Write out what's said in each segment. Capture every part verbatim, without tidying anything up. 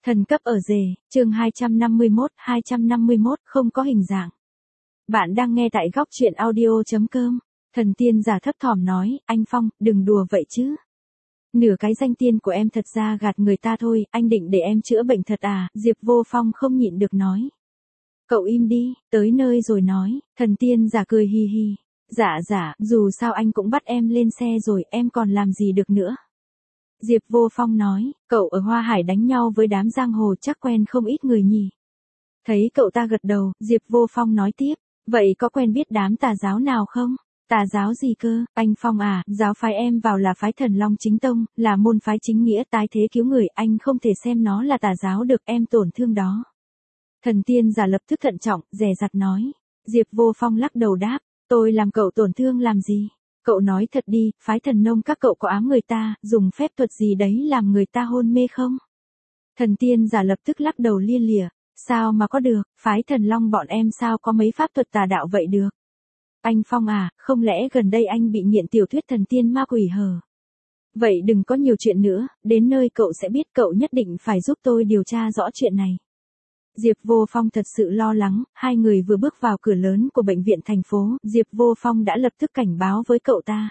Thần cấp ở rể, chương hai trăm năm mươi mốt, hai trăm năm mươi mốt, không có hình dạng. Bạn đang nghe tại góc truyện audio.com. Thần tiên giả thấp thỏm nói, anh Phong, đừng đùa vậy chứ. Nửa cái danh tiên của em thật ra gạt người ta thôi, anh định để em chữa bệnh thật à, Diệp Vô Phong không nhịn được nói. Cậu im đi, tới nơi rồi nói, thần tiên giả cười hi hi. Dạ dạ, dù sao anh cũng bắt em lên xe rồi, em còn làm gì được nữa. Diệp Vô Phong nói, cậu ở Hoa Hải đánh nhau với đám giang hồ chắc quen không ít người nhỉ. Thấy cậu ta gật đầu, Diệp Vô Phong nói tiếp, vậy có quen biết đám tà giáo nào không? Tà giáo gì cơ, anh Phong à, giáo phái em vào là phái Thần Long Chính Tông, là môn phái chính nghĩa tái thế cứu người, anh không thể xem nó là tà giáo được, em tổn thương đó. Thần tiên giả lập tức thận trọng, dè dặt nói. Diệp Vô Phong lắc đầu đáp, tôi làm cậu tổn thương làm gì? Cậu nói thật đi, phái Thần Nông các cậu có ám người ta, dùng phép thuật gì đấy làm người ta hôn mê không? Thần tiên giả lập tức lắc đầu lia lịa, sao mà có được, phái Thần Long bọn em sao có mấy pháp thuật tà đạo vậy được? Anh Phong à, không lẽ gần đây anh bị nghiện tiểu thuyết thần tiên ma quỷ hờ? Vậy đừng có nhiều chuyện nữa, đến nơi cậu sẽ biết, cậu nhất định phải giúp tôi điều tra rõ chuyện này. Diệp Vô Phong thật sự lo lắng, hai người vừa bước vào cửa lớn của bệnh viện thành phố, Diệp Vô Phong đã lập tức cảnh báo với cậu ta.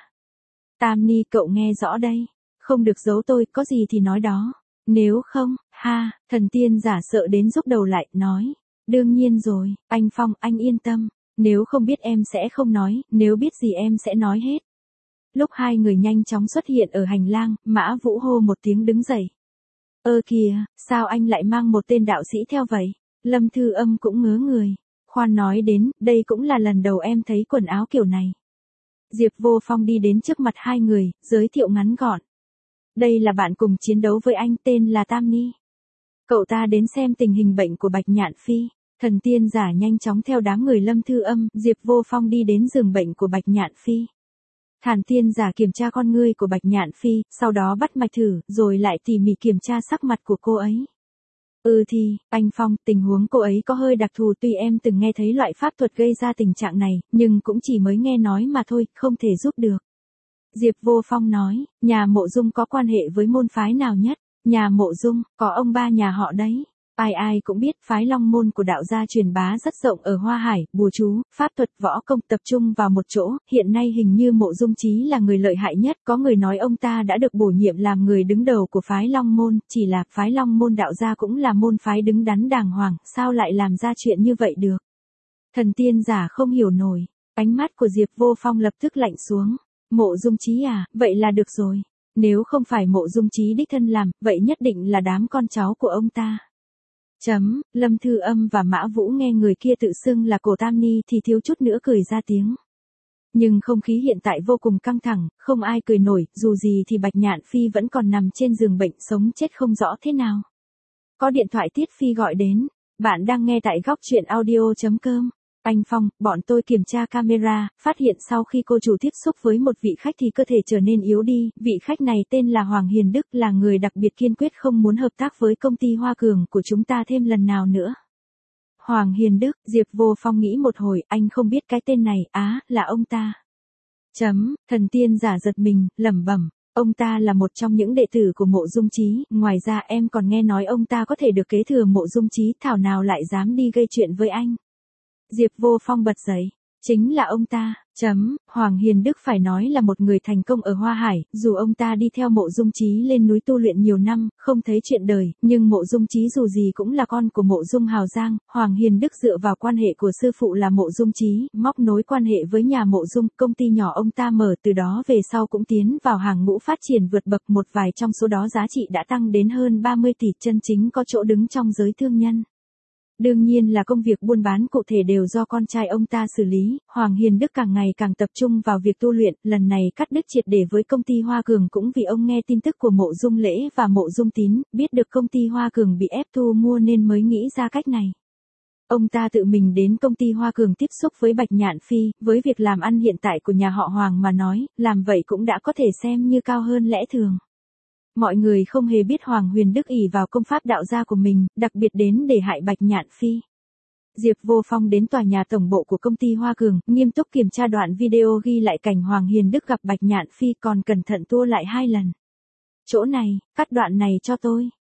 Tam Ni, cậu nghe rõ đây, không được giấu tôi, có gì thì nói đó. Nếu không, ha, thần tiên giả sợ đến rút đầu lại, nói. Đương nhiên rồi, anh Phong, anh yên tâm, nếu không biết em sẽ không nói, nếu biết gì em sẽ nói hết. Lúc hai người nhanh chóng xuất hiện ở hành lang, Mã Vũ hô một tiếng đứng dậy. Ơ kìa, sao anh lại mang một tên đạo sĩ theo vậy? Lâm Thư Âm cũng ngớ người. Khoan nói đến, đây cũng là lần đầu em thấy quần áo kiểu này. Diệp Vô Phong đi đến trước mặt hai người, giới thiệu ngắn gọn. Đây là bạn cùng chiến đấu với anh, tên là Tam Ni. Cậu ta đến xem tình hình bệnh của Bạch Nhạn Phi. Thần tiên giả nhanh chóng theo đám người Lâm Thư Âm, Diệp Vô Phong đi đến giường bệnh của Bạch Nhạn Phi. Thần tiên giả kiểm tra con ngươi của Bạch Nhạn Phi, sau đó bắt mạch thử, rồi lại tỉ mỉ kiểm tra sắc mặt của cô ấy. Ừ thì, anh Phong, tình huống cô ấy có hơi đặc thù, tuy em từng nghe thấy loại pháp thuật gây ra tình trạng này, nhưng cũng chỉ mới nghe nói mà thôi, không thể giúp được. Diệp Vô Phong nói, nhà Mộ Dung có quan hệ với môn phái nào nhất? Nhà Mộ Dung, có ông ba nhà họ đấy. Ai ai cũng biết phái Long Môn của đạo gia truyền bá rất rộng ở Hoa Hải, bùa chú, pháp thuật, võ công tập trung vào một chỗ, hiện nay hình như Mộ Dung Chí là người lợi hại nhất, có người nói ông ta đã được bổ nhiệm làm người đứng đầu của phái Long Môn, chỉ là phái Long Môn đạo gia cũng là môn phái đứng đắn đàng hoàng, sao lại làm ra chuyện như vậy được? Thần tiên giả không hiểu nổi, ánh mắt của Diệp Vô Phong lập tức lạnh xuống. Mộ Dung Chí à, vậy là được rồi. Nếu không phải Mộ Dung Chí đích thân làm, vậy nhất định là đám con cháu của ông ta. Chấm, Lâm Thư Âm và Mã Vũ nghe người kia tự xưng là cổ Tam Ni thì thiếu chút nữa cười ra tiếng. Nhưng không khí hiện tại vô cùng căng thẳng, không ai cười nổi, dù gì thì Bạch Nhạn Phi vẫn còn nằm trên giường bệnh sống chết không rõ thế nào. Có điện thoại Tiết Phi gọi đến, bạn đang nghe tại góc truyện audio.com. Anh Phong, bọn tôi kiểm tra camera, phát hiện sau khi cô chủ tiếp xúc với một vị khách thì cơ thể trở nên yếu đi, vị khách này tên là Hoàng Hiền Đức, là người đặc biệt kiên quyết không muốn hợp tác với công ty Hoa Cường của chúng ta thêm lần nào nữa. Hoàng Hiền Đức, Diệp Vô Phong nghĩ một hồi, anh không biết cái tên này, á, là ông ta. Chấm, thần tiên giả giật mình, lẩm bẩm, ông ta là một trong những đệ tử của Mộ Dung Chí, ngoài ra em còn nghe nói ông ta có thể được kế thừa Mộ Dung Chí, thảo nào lại dám đi gây chuyện với anh. Diệp Vô Phong bật dậy, chính là ông ta, chấm, Hoàng Hiền Đức phải nói là một người thành công ở Hoa Hải, dù ông ta đi theo Mộ Dung Chí lên núi tu luyện nhiều năm, không thấy chuyện đời, nhưng Mộ Dung Chí dù gì cũng là con của Mộ Dung Hào Giang, Hoàng Hiền Đức dựa vào quan hệ của sư phụ là Mộ Dung Chí, móc nối quan hệ với nhà Mộ Dung, công ty nhỏ ông ta mở từ đó về sau cũng tiến vào hàng ngũ phát triển vượt bậc, một vài trong số đó giá trị đã tăng đến hơn ba mươi tỷ, chân chính có chỗ đứng trong giới thương nhân. Đương nhiên là công việc buôn bán cụ thể đều do con trai ông ta xử lý, Hoàng Hiền Đức càng ngày càng tập trung vào việc tu luyện, lần này cắt đứt triệt để với công ty Hoa Cường cũng vì ông nghe tin tức của Mộ Dung Lễ và Mộ Dung Tín, biết được công ty Hoa Cường bị ép thu mua nên mới nghĩ ra cách này. Ông ta tự mình đến công ty Hoa Cường tiếp xúc với Bạch Nhạn Phi, với việc làm ăn hiện tại của nhà họ Hoàng mà nói, làm vậy cũng đã có thể xem như cao hơn lẽ thường. Mọi người không hề biết Hoàng Huyền Đức ỷ vào công pháp đạo gia của mình, đặc biệt đến để hại Bạch Nhạn Phi. Diệp Vô Phong đến tòa nhà tổng bộ của công ty Hoa Cường, nghiêm túc kiểm tra đoạn video ghi lại cảnh Hoàng Hiền Đức gặp Bạch Nhạn Phi, còn cẩn thận tua lại hai lần. Chỗ này, cắt đoạn này cho tôi.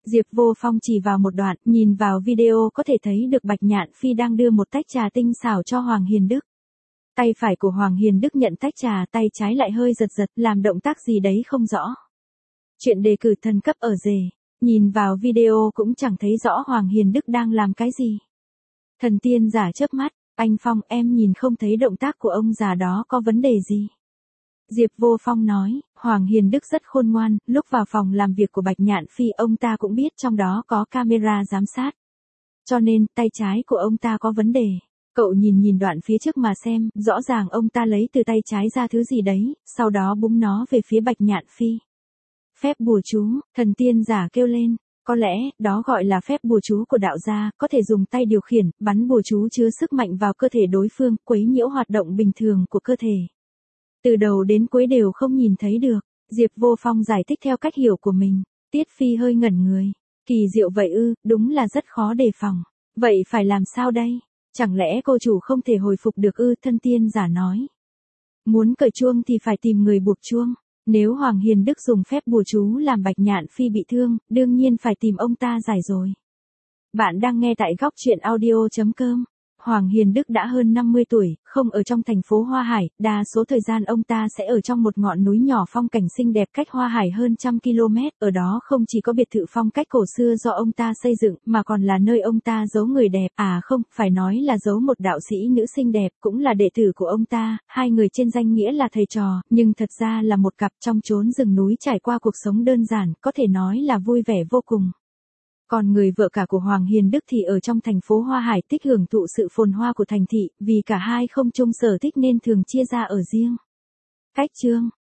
Diệp Vô Phong chỉ vào một đoạn, nhìn vào video có thể thấy được Bạch Nhạn Phi đang đưa một tách trà tinh xảo cho Hoàng Hiền Đức. Tay phải của Hoàng Hiền Đức nhận tách trà, tay trái lại hơi giật giật, làm động tác gì đấy không rõ. Chuyện đề cử thần cấp ở rể, nhìn vào video cũng chẳng thấy rõ Hoàng Hiền Đức đang làm cái gì. Thần tiên giả chớp mắt, anh Phong em nhìn không thấy động tác của ông già đó có vấn đề gì. Diệp Vô Phong nói, Hoàng Hiền Đức rất khôn ngoan, lúc vào phòng làm việc của Bạch Nhạn Phi ông ta cũng biết trong đó có camera giám sát. Cho nên, tay trái của ông ta có vấn đề. Cậu nhìn nhìn đoạn phía trước mà xem, rõ ràng ông ta lấy từ tay trái ra thứ gì đấy, sau đó búng nó về phía Bạch Nhạn Phi. Phép bùa chú, thần tiên giả kêu lên. Có lẽ, đó gọi là phép bùa chú của đạo gia, có thể dùng tay điều khiển, bắn bùa chú chứa sức mạnh vào cơ thể đối phương, quấy nhiễu hoạt động bình thường của cơ thể. Từ đầu đến cuối đều không nhìn thấy được, Diệp Vô Phong giải thích theo cách hiểu của mình. Tiết Phi hơi ngẩn người. Kỳ diệu vậy ư, đúng là rất khó đề phòng. Vậy phải làm sao đây? Chẳng lẽ cô chủ không thể hồi phục được ư? Thân tiên giả nói. Muốn cởi chuông thì phải tìm người buộc chuông. Nếu Hoàng Hiền Đức dùng phép bùa chú làm Bạch Nhạn Phi bị thương, đương nhiên phải tìm ông ta giải rồi. Bạn đang nghe tại góc truyện audio chấm com. Hoàng Hiền Đức đã hơn năm mươi tuổi, không ở trong thành phố Hoa Hải, đa số thời gian ông ta sẽ ở trong một ngọn núi nhỏ phong cảnh xinh đẹp cách Hoa Hải hơn trăm km, ở đó không chỉ có biệt thự phong cách cổ xưa do ông ta xây dựng, mà còn là nơi ông ta giấu người đẹp, à không, phải nói là giấu một đạo sĩ nữ xinh đẹp, cũng là đệ tử của ông ta, hai người trên danh nghĩa là thầy trò, nhưng thật ra là một cặp trong chốn rừng núi trải qua cuộc sống đơn giản, có thể nói là vui vẻ vô cùng. Còn người vợ cả của Hoàng Hiền Đức thì ở trong thành phố Hoa Hải tích hưởng thụ sự phồn hoa của thành thị, vì cả hai không chung sở thích nên thường chia ra ở riêng. Cách chương